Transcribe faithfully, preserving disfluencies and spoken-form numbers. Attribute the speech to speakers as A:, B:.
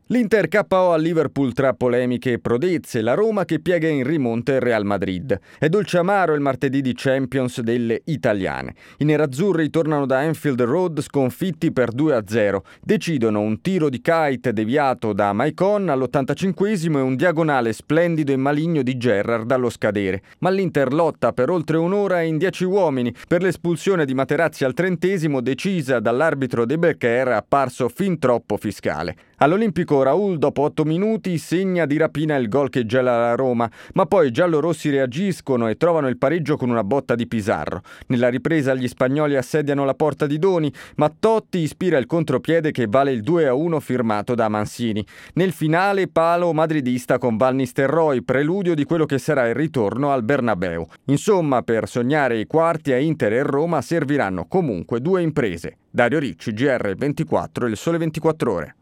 A: L'Inter K O a Liverpool tra polemiche e prodezze, la Roma che piega in rimonta il Real Madrid. È dolce amaro il martedì di Champions delle italiane. I nerazzurri tornano da Anfield Road sconfitti per due a zero. Decidono un tiro di kite deviato da Maicon all'ottantacinquesimo e un diagonale splendido e maligno di Gerrard allo scadere. Ma l'Inter lotta per oltre un'ora in dieci uomini per l'espulsione di Materazzi al trentesimo decisa dall'arbitro De Becker apparso fin troppo fiscale. All'Olimpico Raul dopo otto minuti segna di rapina il gol che gela la Roma, ma poi i giallorossi reagiscono e trovano il pareggio con una botta di Pizarro. Nella ripresa gli spagnoli assediano la porta di Doni, ma Totti ispira il contropiede che vale il due a uno firmato da Mancini. Nel finale palo madridista con Van Nistelrooy, preludio di quello che sarà il ritorno al Bernabeu. Insomma, per sognare i quarti a Inter e Roma serviranno comunque due imprese. Dario Ricci, G R ventiquattro, Il Sole ventiquattro Ore.